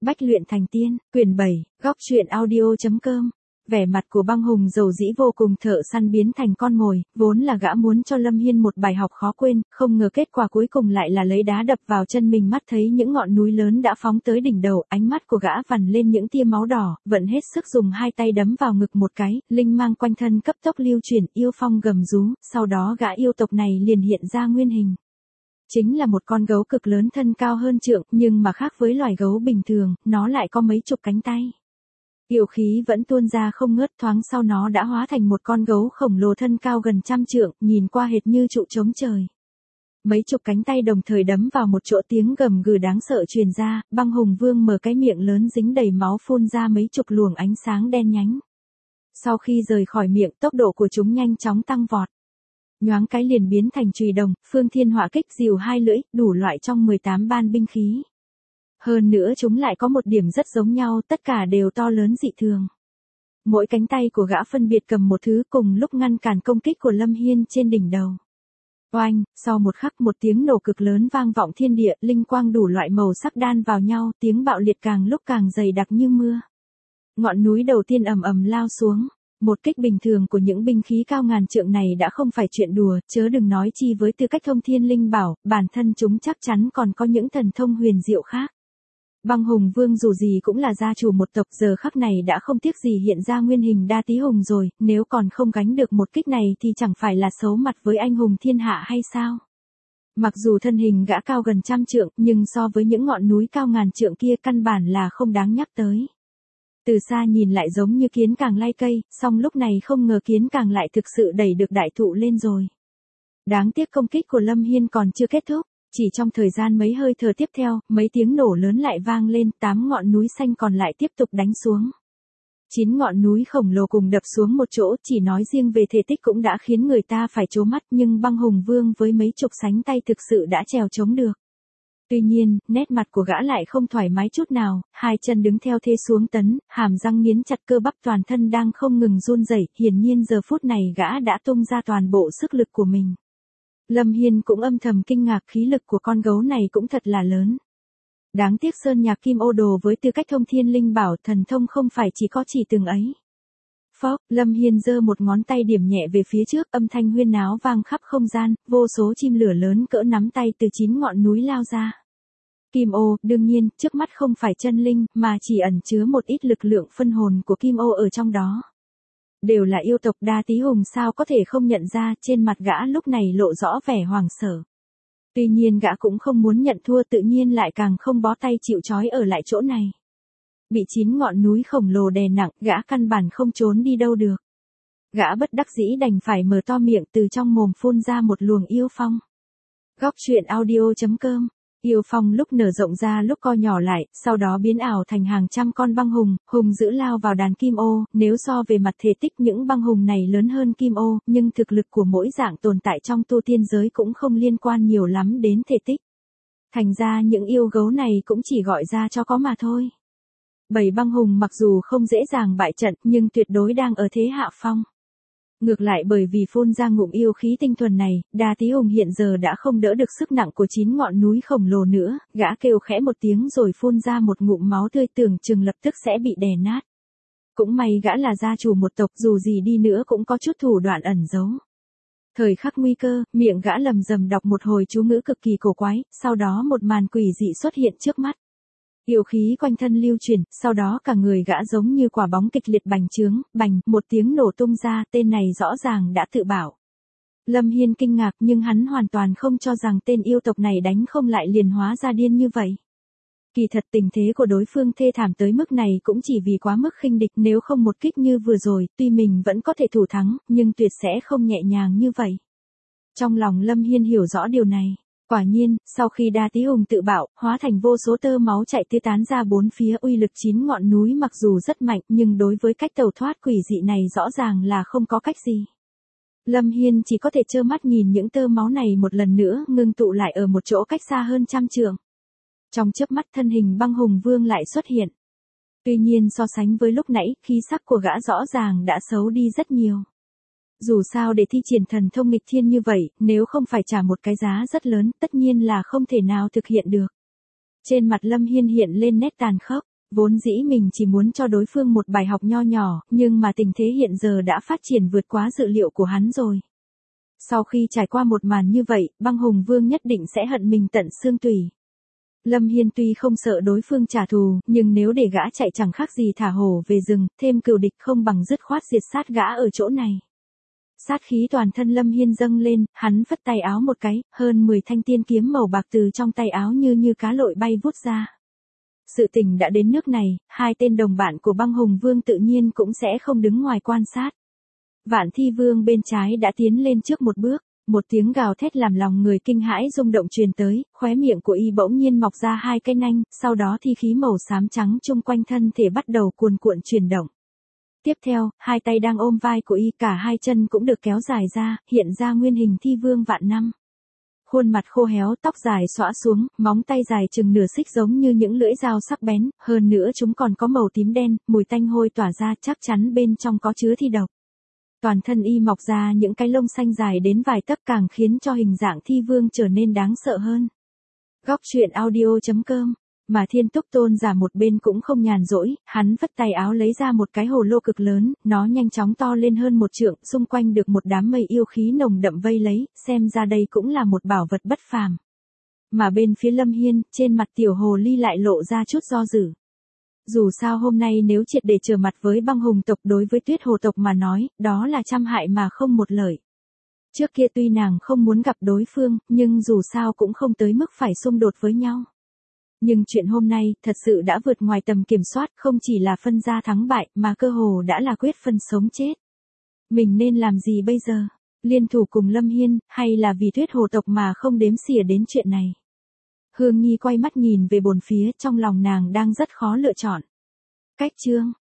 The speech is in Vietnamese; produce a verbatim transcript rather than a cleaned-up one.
Bách luyện thành tiên, quyển bảy, góc truyện audio.com. Vẻ mặt của Băng Hùng dầu dĩ vô cùng, thợ săn biến thành con mồi, vốn là gã muốn cho Lâm Hiên một bài học khó quên, không ngờ kết quả cuối cùng lại là lấy đá đập vào chân mình. Mắt thấy những ngọn núi lớn đã phóng tới đỉnh đầu, ánh mắt của gã vằn lên những tia máu đỏ, vận hết sức dùng hai tay đấm vào ngực một cái, linh mang quanh thân cấp tốc lưu chuyển, yêu phong gầm rú, sau đó gã yêu tộc này liền hiện ra nguyên hình. Chính là một con gấu cực lớn, thân cao hơn trượng, nhưng mà khác với loài gấu bình thường, nó lại có mấy chục cánh tay. Yêu khí vẫn tuôn ra không ngớt, thoáng sau nó đã hóa thành một con gấu khổng lồ thân cao gần trăm trượng, nhìn qua hệt như trụ trống trời. Mấy chục cánh tay đồng thời đấm vào một chỗ, tiếng gầm gừ đáng sợ truyền ra, Băng Hùng Vương mở cái miệng lớn dính đầy máu phun ra mấy chục luồng ánh sáng đen nhánh. Sau khi rời khỏi miệng, tốc độ của chúng nhanh chóng tăng vọt. Nhoáng cái liền biến thành chùy đồng, phương thiên hỏa kích, rìu hai lưỡi, đủ loại trong mười tám ban binh khí. Hơn nữa chúng lại có một điểm rất giống nhau, tất cả đều to lớn dị thường. Mỗi cánh tay của gã phân biệt cầm một thứ, cùng lúc ngăn cản công kích của Lâm Hiên trên đỉnh đầu. Oanh, sau một khắc một tiếng nổ cực lớn vang vọng thiên địa, linh quang đủ loại màu sắc đan vào nhau, tiếng bạo liệt càng lúc càng dày đặc như mưa. Ngọn núi đầu tiên ầm ầm lao xuống. Một kích bình thường của những binh khí cao ngàn trượng này đã không phải chuyện đùa, chớ đừng nói chi với tư cách thông thiên linh bảo, bản thân chúng chắc chắn còn có những thần thông huyền diệu khác. Băng Hùng Vương dù gì cũng là gia chủ một tộc, giờ khắc này đã không tiếc gì hiện ra nguyên hình đa tí hùng rồi, nếu còn không gánh được một kích này thì chẳng phải là xấu mặt với anh hùng thiên hạ hay sao? Mặc dù thân hình gã cao gần trăm trượng, nhưng so với những ngọn núi cao ngàn trượng kia căn bản là không đáng nhắc tới. Từ xa nhìn lại giống như kiến càng lay cây, song lúc này không ngờ kiến càng lại thực sự đẩy được đại thụ lên rồi. Đáng tiếc công kích của Lâm Hiên còn chưa kết thúc, chỉ trong thời gian mấy hơi thở tiếp theo, mấy tiếng nổ lớn lại vang lên, tám ngọn núi xanh còn lại tiếp tục đánh xuống. Chín ngọn núi khổng lồ cùng đập xuống một chỗ, chỉ nói riêng về thể tích cũng đã khiến người ta phải trố mắt, nhưng Băng Hùng Vương với mấy chục sánh tay thực sự đã trèo chống được. Tuy nhiên, nét mặt của gã lại không thoải mái chút nào, hai chân đứng theo thế xuống tấn, hàm răng nghiến chặt, cơ bắp toàn thân đang không ngừng run rẩy, hiển nhiên giờ phút này gã đã tung ra toàn bộ sức lực của mình. Lâm Hiên cũng âm thầm kinh ngạc, khí lực của con gấu này cũng thật là lớn. Đáng tiếc sơn nhạc kim ô đồ với tư cách thông thiên linh bảo, thần thông không phải chỉ có chỉ từng ấy. Phốc, Lâm Hiên giơ một ngón tay điểm nhẹ về phía trước, âm thanh huyên náo vang khắp không gian, vô số chim lửa lớn cỡ nắm tay từ chín ngọn núi lao ra. Kim ô, đương nhiên, trước mắt không phải chân linh, mà chỉ ẩn chứa một ít lực lượng phân hồn của kim ô ở trong đó. Đều là yêu tộc, đa tí hùng sao có thể không nhận ra, trên mặt gã lúc này lộ rõ vẻ hoảng sợ. Tuy nhiên gã cũng không muốn nhận thua, tự nhiên lại càng không bó tay chịu trói ở lại chỗ này. Bị chín ngọn núi khổng lồ đè nặng, gã căn bản không trốn đi đâu được. Gã bất đắc dĩ đành phải mở to miệng, từ trong mồm phun ra một luồng yêu phong. Góc truyện audio.com. Yêu phong lúc nở rộng ra lúc co nhỏ lại, sau đó biến ảo thành hàng trăm con băng hùng, hùng dữ lao vào đàn kim ô, nếu so về mặt thể tích những băng hùng này lớn hơn kim ô, nhưng thực lực của mỗi dạng tồn tại trong tu tiên giới cũng không liên quan nhiều lắm đến thể tích. Thành ra những yêu gấu này cũng chỉ gọi ra cho có mà thôi. Bảy băng hùng mặc dù không dễ dàng bại trận, nhưng tuyệt đối đang ở thế hạ phong. Ngược lại bởi vì phun ra ngụm yêu khí tinh thuần này, đa tí hùng hiện giờ đã không đỡ được sức nặng của chín ngọn núi khổng lồ nữa, gã kêu khẽ một tiếng rồi phun ra một ngụm máu tươi, tưởng chừng lập tức sẽ bị đè nát. Cũng may gã là gia chủ một tộc, dù gì đi nữa cũng có chút thủ đoạn ẩn giấu. Thời khắc nguy cơ, miệng gã lầm rầm đọc một hồi chú ngữ cực kỳ cổ quái, sau đó một màn quỷ dị xuất hiện trước mắt. Yêu khí quanh thân lưu chuyển, sau đó cả người gã giống như quả bóng kịch liệt bành trướng, bành, một tiếng nổ tung ra, tên này rõ ràng đã tự bảo. Lâm Hiên kinh ngạc, nhưng hắn hoàn toàn không cho rằng tên yêu tộc này đánh không lại liền hóa ra điên như vậy. Kỳ thật tình thế của đối phương thê thảm tới mức này cũng chỉ vì quá mức khinh địch, nếu không một kích như vừa rồi, tuy mình vẫn có thể thủ thắng, nhưng tuyệt sẽ không nhẹ nhàng như vậy. Trong lòng Lâm Hiên hiểu rõ điều này. Quả nhiên, sau khi đa tí hùng tự bạo, hóa thành vô số tơ máu chạy tứ tán ra bốn phía, uy lực chín ngọn núi mặc dù rất mạnh, nhưng đối với cách tẩu thoát quỷ dị này rõ ràng là không có cách gì. Lâm Hiên chỉ có thể trơ mắt nhìn những tơ máu này một lần nữa ngưng tụ lại ở một chỗ cách xa hơn trăm trượng. Trong chớp mắt thân hình Băng Hùng Vương lại xuất hiện. Tuy nhiên so sánh với lúc nãy, khí sắc của gã rõ ràng đã xấu đi rất nhiều. Dù sao để thi triển thần thông nghịch thiên như vậy, nếu không phải trả một cái giá rất lớn, tất nhiên là không thể nào thực hiện được. Trên mặt Lâm Hiên hiện lên nét tàn khốc. Vốn dĩ mình chỉ muốn cho đối phương một bài học nho nhỏ, nhưng mà tình thế hiện giờ đã phát triển vượt quá dự liệu của hắn rồi. Sau khi trải qua một màn như vậy, Băng Hùng Vương nhất định sẽ hận mình tận xương tủy. Lâm Hiên tuy không sợ đối phương trả thù, nhưng nếu để gã chạy chẳng khác gì thả hổ về rừng, thêm cừu địch không bằng dứt khoát diệt sát gã ở chỗ này. Sát khí toàn thân Lâm Hiên dâng lên, hắn phất tay áo một cái, hơn mười thanh tiên kiếm màu bạc từ trong tay áo như như cá lội bay vút ra. Sự tình đã đến nước này, hai tên đồng bạn của Băng Hùng Vương tự nhiên cũng sẽ không đứng ngoài quan sát. Vạn Thi Vương bên trái đã tiến lên trước một bước, một tiếng gào thét làm lòng người kinh hãi rung động truyền tới, khóe miệng của y bỗng nhiên mọc ra hai cái nanh, sau đó thi khí màu xám trắng chung quanh thân thể bắt đầu cuồn cuộn chuyển động. Tiếp theo, hai tay đang ôm vai của y, cả hai chân cũng được kéo dài ra, hiện ra nguyên hình Thi Vương vạn năm. Khuôn mặt khô héo, tóc dài xõa xuống, móng tay dài chừng nửa xích giống như những lưỡi dao sắc bén, hơn nữa chúng còn có màu tím đen, mùi tanh hôi tỏa ra, chắc chắn bên trong có chứa thi độc. Toàn thân y mọc ra những cái lông xanh dài đến vài tấc càng khiến cho hình dạng Thi Vương trở nên đáng sợ hơn. Góc truyện audio chấm com. Mà Thiên Túc Tôn giả một bên cũng không nhàn rỗi, hắn vất tay áo lấy ra một cái hồ lô cực lớn, nó nhanh chóng to lên hơn một trượng, xung quanh được một đám mây yêu khí nồng đậm vây lấy, xem ra đây cũng là một bảo vật bất phàm. Mà bên phía Lâm Hiên, trên mặt tiểu hồ ly lại lộ ra chút do dự. Dù sao hôm nay nếu triệt để trở mặt với Băng Hùng tộc, đối với Tuyết Hồ tộc mà nói, đó là trăm hại mà không một lợi. Trước kia tuy nàng không muốn gặp đối phương, nhưng dù sao cũng không tới mức phải xung đột với nhau. Nhưng chuyện hôm nay, thật sự đã vượt ngoài tầm kiểm soát, không chỉ là phân ra thắng bại, mà cơ hồ đã là quyết phân sống chết. Mình nên làm gì bây giờ? Liên thủ cùng Lâm Hiên, hay là vì Tuyết Hồ tộc mà không đếm xỉa đến chuyện này? Hương Nhi quay mắt nhìn về bồn phía, trong lòng nàng đang rất khó lựa chọn. Cách chương